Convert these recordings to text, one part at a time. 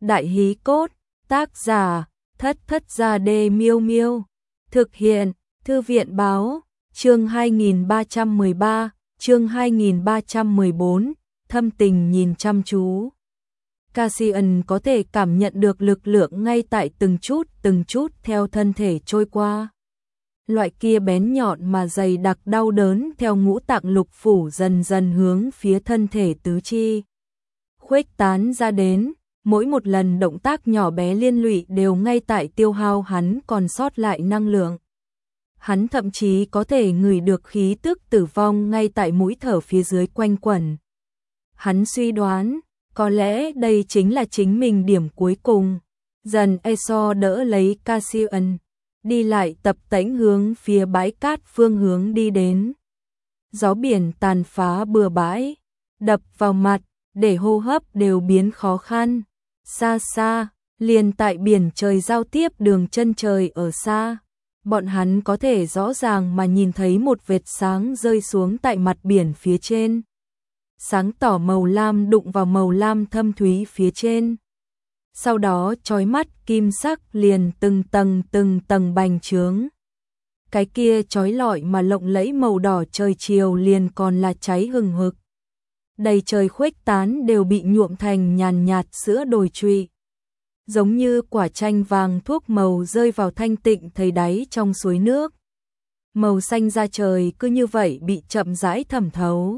Đại hí cốt, tác giả, Thất Thất Gia Đê Miêu Miêu. Thực hiện, Thư viện báo, chương 2313, chương 2314, thâm tình nhìn chăm chú. Cassian có thể cảm nhận được lực lượng ngay tại từng chút theo thân thể trôi qua. Loại kia bén nhọn mà dày đặc đau đớn theo ngũ tạng lục phủ dần dần hướng phía thân thể tứ chi khuếch tán ra đến, mỗi một lần động tác nhỏ bé liên lụy đều ngay tại tiêu hao hắn còn sót lại năng lượng. Hắn thậm chí có thể ngửi được khí tức tử vong ngay tại mũi thở phía dưới quanh quẩn. Hắn suy đoán, có lẽ đây chính là chính mình điểm cuối cùng. Dần Eso đỡ lấy Cassian, đi lại tập tễnh hướng phía bãi cát phương hướng đi đến. Gió biển tàn phá bừa bãi, đập vào mặt, để hô hấp đều biến khó khăn. Xa xa, liền tại biển trời giao tiếp đường chân trời ở xa, bọn hắn có thể rõ ràng mà nhìn thấy một vệt sáng rơi xuống tại mặt biển phía trên. Sáng tỏ màu lam đụng vào màu lam thâm thúy phía trên. Sau đó chói mắt kim sắc liền từng tầng bành trướng. Cái kia chói lọi mà lộng lẫy màu đỏ trời chiều liền còn là cháy hừng hực. Đầy trời khuếch tán đều bị nhuộm thành nhàn nhạt sữa đồi trụy. Giống như quả chanh vàng thuốc màu rơi vào thanh tịnh thấy đáy trong suối nước. Màu xanh da trời cứ như vậy bị chậm rãi thẩm thấu.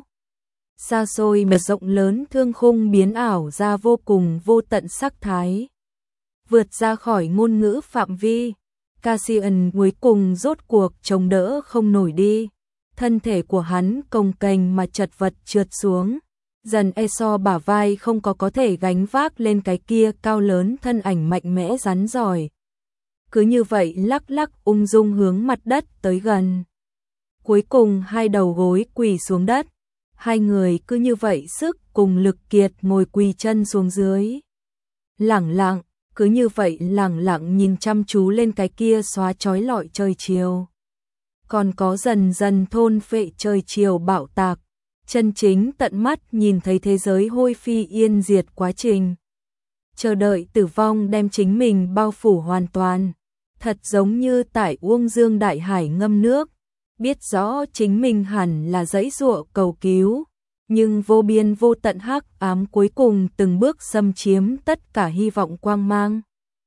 Xa xôi mà rộng lớn thương khung biến ảo ra vô cùng vô tận sắc thái. Vượt ra khỏi ngôn ngữ phạm vi, Cassian cuối cùng rốt cuộc chống đỡ không nổi đi. Thân thể của hắn cồng kềnh mà chật vật trượt xuống. Dần Eso bả vai không có thể gánh vác lên cái kia cao lớn thân ảnh mạnh mẽ rắn giỏi. Cứ như vậy lắc lắc ung dung hướng mặt đất tới gần. Cuối cùng hai đầu gối quỳ xuống đất. Hai người cứ như vậy sức cùng lực kiệt ngồi quỳ chân xuống dưới. Lẳng lặng, cứ như vậy lẳng lặng nhìn chăm chú lên cái kia xóa chói lọi trời chiều. Còn có dần dần thôn phệ trời chiều bạo tạc. Chân chính tận mắt nhìn thấy thế giới hôi phi yên diệt quá trình. Chờ đợi tử vong đem chính mình bao phủ hoàn toàn. Thật giống như tại Uông Dương đại hải ngâm nước. Biết rõ chính mình hẳn là giãy giụa cầu cứu. Nhưng vô biên vô tận hắc ám cuối cùng từng bước xâm chiếm tất cả hy vọng quang mang.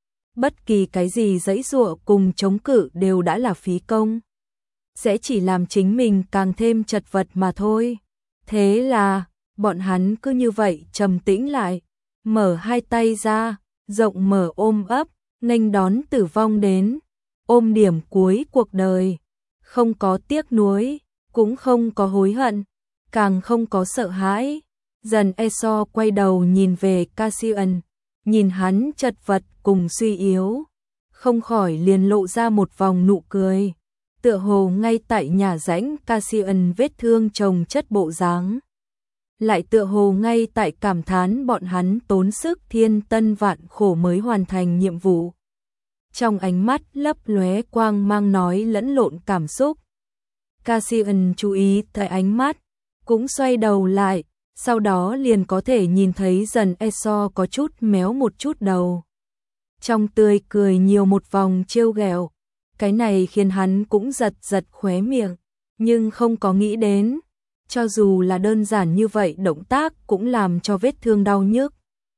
Bất kỳ cái gì giãy giụa cùng chống cự đều đã là phí công. Sẽ chỉ làm chính mình càng thêm chật vật mà thôi. Thế là, bọn hắn cứ như vậy trầm tĩnh lại, mở hai tay ra, rộng mở ôm ấp, nghênh đón tử vong đến, ôm điểm cuối cuộc đời, không có tiếc nuối, cũng không có hối hận, càng không có sợ hãi. Dần Eso quay đầu nhìn về Cassian, nhìn hắn chật vật cùng suy yếu, không khỏi liền lộ ra một vòng nụ cười. Tựa hồ ngay tại nhà rãnh Cassian vết thương chồng chất bộ dáng. Lại tựa hồ ngay tại cảm thán bọn hắn tốn sức thiên tân vạn khổ mới hoàn thành nhiệm vụ. Trong ánh mắt lấp lóe quang mang nói lẫn lộn cảm xúc. Cassian chú ý thấy ánh mắt, cũng xoay đầu lại, sau đó liền có thể nhìn thấy dần Eso có chút méo một chút đầu. Trong tươi cười nhiều một vòng trêu ghẹo. Cái này khiến hắn cũng giật khóe miệng, nhưng không có nghĩ đến, cho dù là đơn giản như vậy động tác cũng làm cho vết thương đau nhức.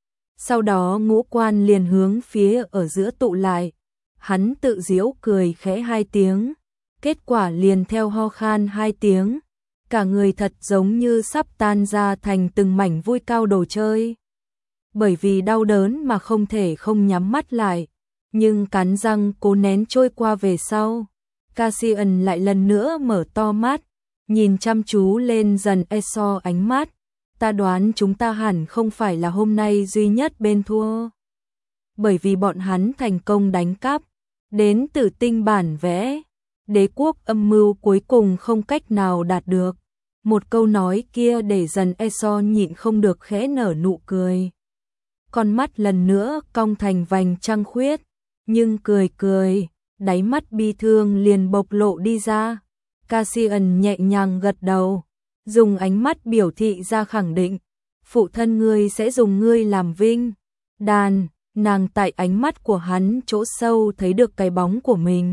Sau đó ngũ quan liền hướng phía ở giữa tụ lại, hắn tự giễu cười khẽ hai tiếng, kết quả liền theo ho khan hai tiếng, cả người thật giống như sắp tan ra thành từng mảnh vui cao đồ chơi. Bởi vì đau đớn mà không thể không nhắm mắt lại. Nhưng cắn răng cố nén trôi qua về sau, Cassian lại lần nữa mở to mắt, nhìn chăm chú lên dần Eso ánh mắt. Ta đoán chúng ta hẳn không phải là hôm nay duy nhất bên thua. Bởi vì bọn hắn thành công đánh cắp, đến từ tinh bản vẽ, đế quốc âm mưu cuối cùng không cách nào đạt được. Một câu nói kia để dần Eso nhịn không được khẽ nở nụ cười. Con mắt lần nữa cong thành vành trăng khuyết. Nhưng cười, đáy mắt bi thương liền bộc lộ đi ra. Cassian nhẹ nhàng gật đầu, dùng ánh mắt biểu thị ra khẳng định, phụ thân ngươi sẽ dùng ngươi làm vinh. Đàn, nàng tại ánh mắt của hắn chỗ sâu thấy được cái bóng của mình.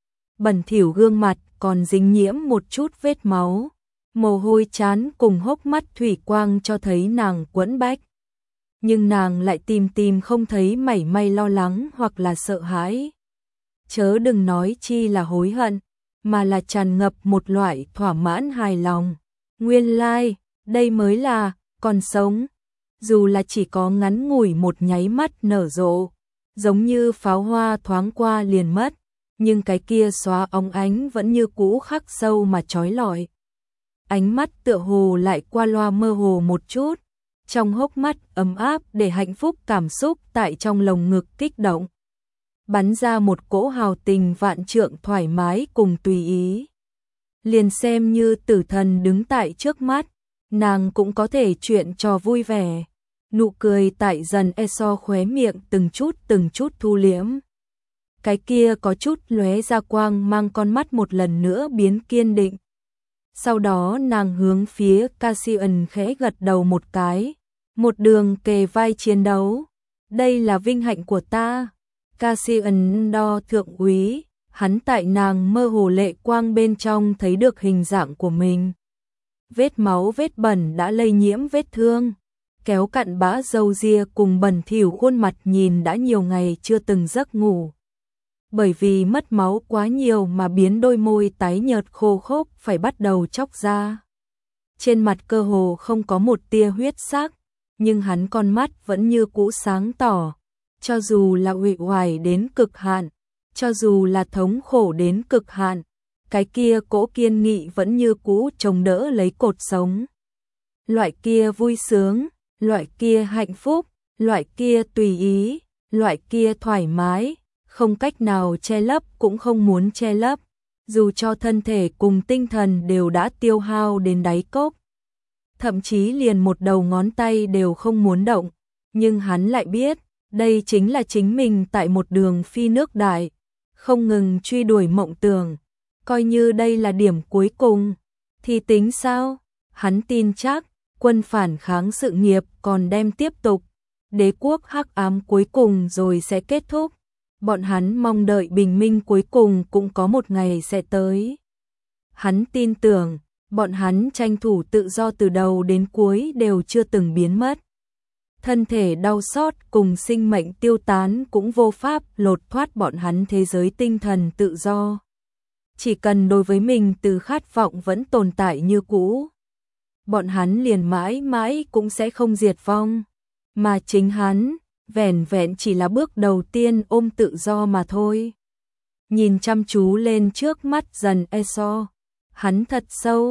Bẩn thỉu gương mặt còn dính nhiễm một chút vết máu, mồ hôi trán cùng hốc mắt thủy quang cho thấy nàng quẫn bách. Nhưng nàng lại tìm không thấy mảy may lo lắng hoặc là sợ hãi. Chớ đừng nói chi là hối hận, mà là tràn ngập một loại thỏa mãn hài lòng. Nguyên lai, đây mới là còn sống. Dù là chỉ có ngắn ngủi một nháy mắt nở rộ, giống như pháo hoa thoáng qua liền mất, nhưng cái kia xóa óng ánh vẫn như cũ khắc sâu mà chói lọi. Ánh mắt tựa hồ lại qua loa mơ hồ một chút, trong hốc mắt ấm áp để hạnh phúc cảm xúc tại trong lồng ngực kích động. Bắn ra một cỗ hào tình vạn trượng thoải mái cùng tùy ý. Liền xem như tử thần đứng tại trước mắt, nàng cũng có thể chuyện trò vui vẻ. Nụ cười tại dần so khóe miệng từng chút thu liễm. Cái kia có chút lóe ra quang mang con mắt một lần nữa biến kiên định. Sau đó nàng hướng phía Cassian khẽ gật đầu một cái, một đường kề vai chiến đấu. Đây là vinh hạnh của ta. Cassian đo thượng úy, hắn tại nàng mơ hồ lệ quang bên trong thấy được hình dạng của mình. Vết máu vết bẩn đã lây nhiễm vết thương, kéo cặn bã râu ria cùng bẩn thỉu khuôn mặt nhìn đã nhiều ngày chưa từng giấc ngủ. Bởi vì mất máu quá nhiều mà biến đôi môi tái nhợt khô khốc phải bắt đầu chóc ra. Trên mặt cơ hồ không có một tia huyết sắc, nhưng hắn con mắt vẫn như cũ sáng tỏ. Cho dù là uể oải đến cực hạn, cho dù là thống khổ đến cực hạn, cái kia cỗ kiên nghị vẫn như cũ chống đỡ lấy cột sống. Loại kia vui sướng, loại kia hạnh phúc, loại kia tùy ý, loại kia thoải mái, không cách nào che lấp cũng không muốn che lấp, dù cho thân thể cùng tinh thần đều đã tiêu hao đến đáy cốc. Thậm chí liền một đầu ngón tay đều không muốn động, nhưng hắn lại biết, đây chính là chính mình tại một đường phi nước đại, không ngừng truy đuổi mộng tưởng. Coi như đây là điểm cuối cùng, thì tính sao? Hắn tin chắc, quân phản kháng sự nghiệp còn đem tiếp tục, đế quốc hắc ám cuối cùng rồi sẽ kết thúc. Bọn hắn mong đợi bình minh cuối cùng cũng có một ngày sẽ tới. Hắn tin tưởng, bọn hắn tranh thủ tự do từ đầu đến cuối đều chưa từng biến mất. Thân thể đau xót cùng sinh mệnh tiêu tán cũng vô pháp lột thoát bọn hắn thế giới tinh thần tự do. Chỉ cần đối với mình từ khát vọng vẫn tồn tại như cũ, bọn hắn liền mãi mãi cũng sẽ không diệt vong. Mà chính hắn, vẻn vẹn chỉ là bước đầu tiên ôm tự do mà thôi. Nhìn chăm chú lên trước mắt dần Eso, hắn thật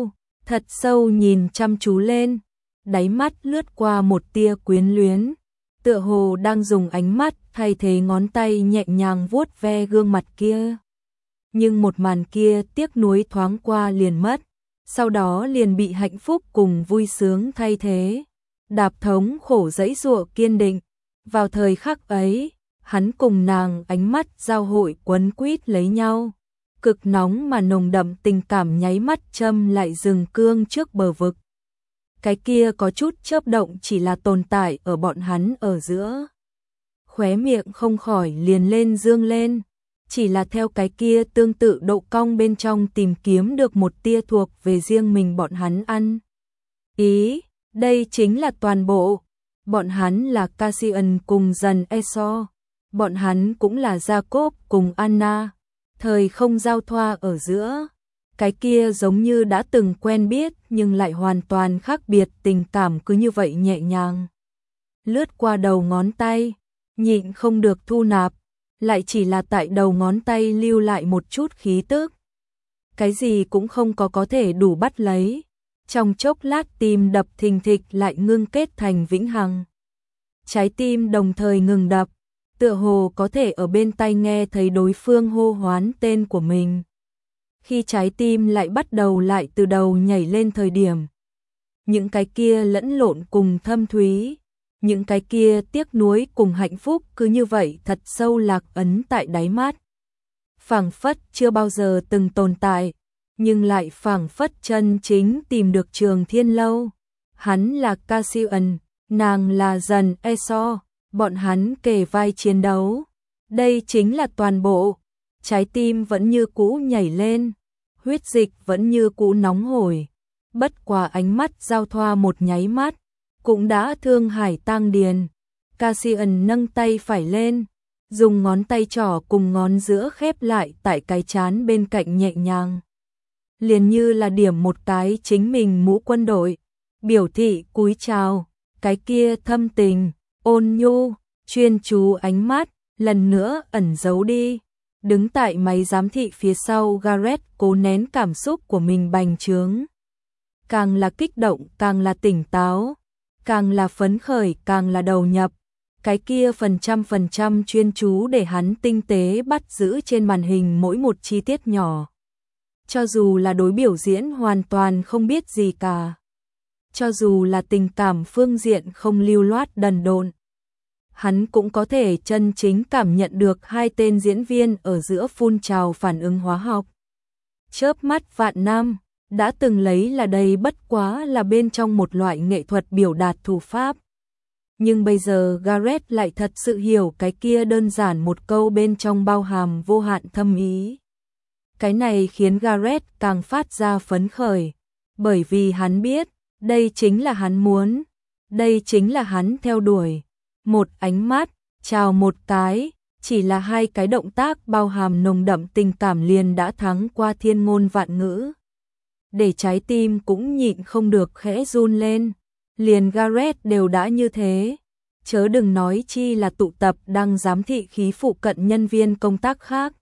sâu nhìn chăm chú lên, đáy mắt lướt qua một tia quyến luyến, tựa hồ đang dùng ánh mắt thay thế ngón tay nhẹ nhàng vuốt ve gương mặt kia. Nhưng một màn kia tiếc nuối thoáng qua liền mất, sau đó liền bị hạnh phúc cùng vui sướng thay thế. Đạp thống khổ dãy dụa kiên định. Vào thời khắc ấy, hắn cùng nàng ánh mắt giao hội quấn quýt lấy nhau. Cực nóng mà nồng đậm tình cảm nháy mắt châm lại rừng cương trước bờ vực. Cái kia có chút chớp động chỉ là tồn tại ở bọn hắn ở giữa. Khóe miệng không khỏi liền lên dương lên. Chỉ là theo cái kia tương tự độ cong bên trong tìm kiếm được một tia thuộc về riêng mình bọn hắn ăn. Ý, đây chính là toàn bộ. Bọn hắn là Cassian cùng dần Eso. Bọn hắn cũng là Jacob cùng Anna. Thời không giao thoa ở giữa. Cái kia giống như đã từng quen biết nhưng lại hoàn toàn khác biệt tình cảm cứ như vậy nhẹ nhàng. Lướt qua đầu ngón tay, nhịn không được thu nạp. Lại chỉ là tại đầu ngón tay lưu lại một chút khí tức. Cái gì cũng không có thể đủ bắt lấy. Trong chốc lát tim đập thình thịch lại ngưng kết thành vĩnh hằng. Trái tim đồng thời ngừng đập, tựa hồ có thể ở bên tai nghe thấy đối phương hô hoán tên của mình. Khi trái tim lại bắt đầu lại từ đầu nhảy lên thời điểm, những cái kia lẫn lộn cùng thâm thúy, những cái kia tiếc nuối cùng hạnh phúc cứ như vậy thật sâu lạc ấn tại đáy mắt. Phảng phất chưa bao giờ từng tồn tại, nhưng lại phảng phất chân chính tìm được Trường Thiên Lâu. Hắn là Cassian, nàng là dần Eso, bọn hắn kề vai chiến đấu. Đây chính là toàn bộ. Trái tim vẫn như cũ nhảy lên, huyết dịch vẫn như cũ nóng hổi. Bất quá ánh mắt giao thoa một nháy mắt, cũng đã thương hải tang điền. Cassian nâng tay phải lên, dùng ngón tay trỏ cùng ngón giữa khép lại tại cái trán bên cạnh nhẹ nhàng. Liền như là điểm một cái chính mình mũ quân đội, biểu thị cúi chào, cái kia thâm tình, ôn nhu, chuyên chú ánh mắt, lần nữa ẩn giấu đi. Đứng tại máy giám thị phía sau, Gareth cố nén cảm xúc của mình bành trướng. Càng là kích động, càng là tỉnh táo, càng là phấn khởi, càng là đầu nhập. Cái kia phần trăm chuyên chú để hắn tinh tế bắt giữ trên màn hình mỗi một chi tiết nhỏ. Cho dù là đối biểu diễn hoàn toàn không biết gì cả. Cho dù là tình cảm phương diện không lưu loát đần độn. Hắn cũng có thể chân chính cảm nhận được hai tên diễn viên ở giữa phun trào phản ứng hóa học. Chớp mắt vạn năm, đã từng lấy là đây bất quá là bên trong một loại nghệ thuật biểu đạt thủ pháp. Nhưng bây giờ Gareth lại thật sự hiểu cái kia đơn giản một câu bên trong bao hàm vô hạn thâm ý. Cái này khiến Gareth càng phát ra phấn khởi, bởi vì hắn biết, đây chính là hắn muốn, đây chính là hắn theo đuổi. Một ánh mắt, chào một cái, chỉ là hai cái động tác bao hàm nồng đậm tình cảm liền đã thắng qua thiên ngôn vạn ngữ. Để trái tim cũng nhịn không được khẽ run lên, liền Gareth đều đã như thế. Chớ đừng nói chi là tụ tập đang giám thị khí phụ cận nhân viên công tác khác.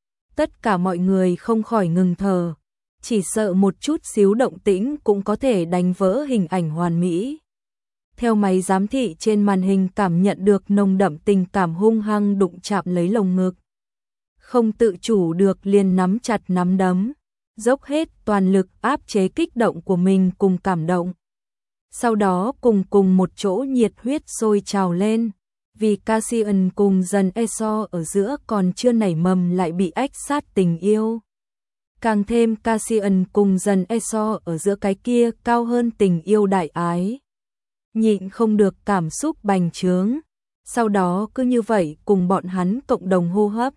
Tất cả mọi người không khỏi ngừng thở, chỉ sợ một chút xíu động tĩnh cũng có thể đánh vỡ hình ảnh hoàn mỹ. Theo máy giám thị trên màn hình cảm nhận được nồng đậm tình cảm hung hăng đụng chạm lấy lồng ngực. Không tự chủ được liền nắm chặt nắm đấm, dốc hết toàn lực áp chế kích động của mình cùng cảm động. Sau đó cùng một chỗ nhiệt huyết sôi trào lên, vì Cassian cùng dần Eso ở giữa còn chưa nảy mầm lại bị ách sát tình yêu. Càng thêm Cassian cùng dần Eso ở giữa cái kia cao hơn tình yêu đại ái. Nhịn không được cảm xúc bành trướng, sau đó cứ như vậy cùng bọn hắn cộng đồng hô hấp.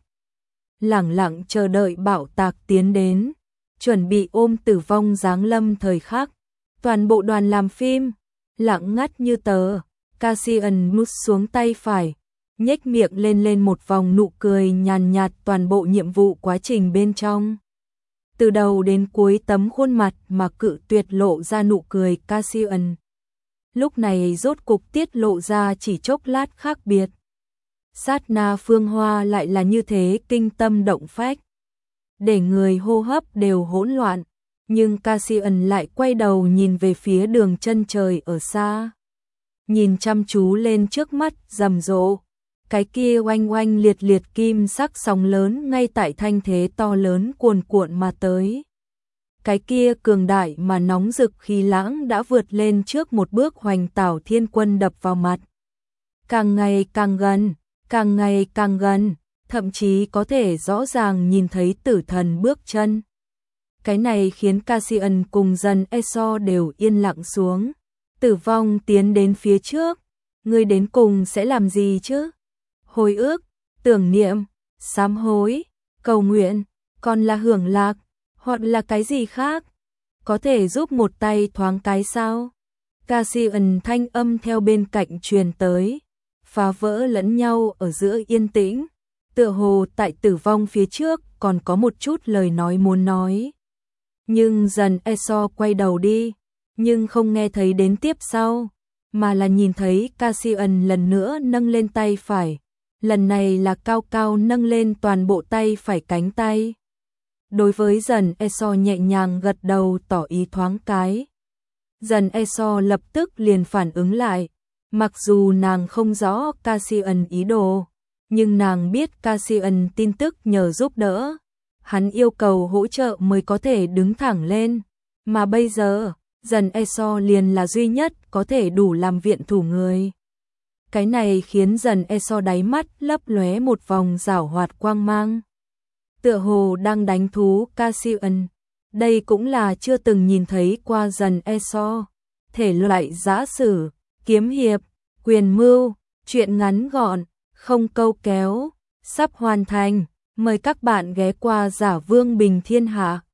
Lẳng lặng chờ đợi bạo tạc tiến đến, chuẩn bị ôm tử vong giáng lâm thời khắc. Toàn bộ đoàn làm phim, lặng ngắt như tờ, Cassian nuốt xuống tay phải, nhếch miệng lên một vòng nụ cười nhàn nhạt toàn bộ nhiệm vụ quá trình bên trong. Từ đầu đến cuối tấm khuôn mặt mà cự tuyệt lộ ra nụ cười Cassian. Lúc này rốt cục tiết lộ ra chỉ chốc lát khác biệt. Sát na phương hoa lại là như thế kinh tâm động phách. Để người hô hấp đều hỗn loạn. Nhưng Cassian lại quay đầu nhìn về phía đường chân trời ở xa. Nhìn chăm chú lên trước mắt rầm rộ. Cái kia oanh oanh liệt liệt kim sắc sóng lớn ngay tại thanh thế to lớn cuồn cuộn mà tới. Cái kia cường đại mà nóng rực khí lãng đã vượt lên trước một bước hoành tảo thiên quân đập vào mặt. Càng ngày càng gần, càng ngày càng gần, thậm chí có thể rõ ràng nhìn thấy tử thần bước chân. Cái này khiến Cassian cùng dần Eso đều yên lặng xuống. Tử vong tiến đến phía trước, ngươi đến cùng sẽ làm gì chứ? Hồi ức, tưởng niệm, sám hối, cầu nguyện, còn là hưởng lạc, hoặc là cái gì khác? Có thể giúp một tay thoáng cái sao? Cassian thanh âm theo bên cạnh truyền tới, phá vỡ lẫn nhau ở giữa yên tĩnh. Tựa hồ tại tử vong phía trước còn có một chút lời nói muốn nói. Nhưng dần Eso quay đầu đi, nhưng không nghe thấy đến tiếp sau, mà là nhìn thấy Cassian lần nữa nâng lên tay phải, lần này là cao cao nâng lên toàn bộ tay phải cánh tay. Đối với dần Eso nhẹ nhàng gật đầu tỏ ý thoáng cái. Dần Eso lập tức liền phản ứng lại, mặc dù nàng không rõ Cassian ý đồ, nhưng nàng biết Cassian tin tức nhờ giúp đỡ. Hắn yêu cầu hỗ trợ mới có thể đứng thẳng lên, mà bây giờ, dần Eso liền là duy nhất có thể đủ làm viện thủ người. Cái này khiến dần Eso đáy mắt lấp lóe một vòng giảo hoạt quang mang. Tựa hồ đang đánh thú Cassian, đây cũng là chưa từng nhìn thấy qua dần Eso. Thể loại giã sử, kiếm hiệp, quyền mưu, Chuyện ngắn gọn, không câu kéo, sắp hoàn thành. Mời các bạn ghé qua Giả Vương Bình Thiên Hạ.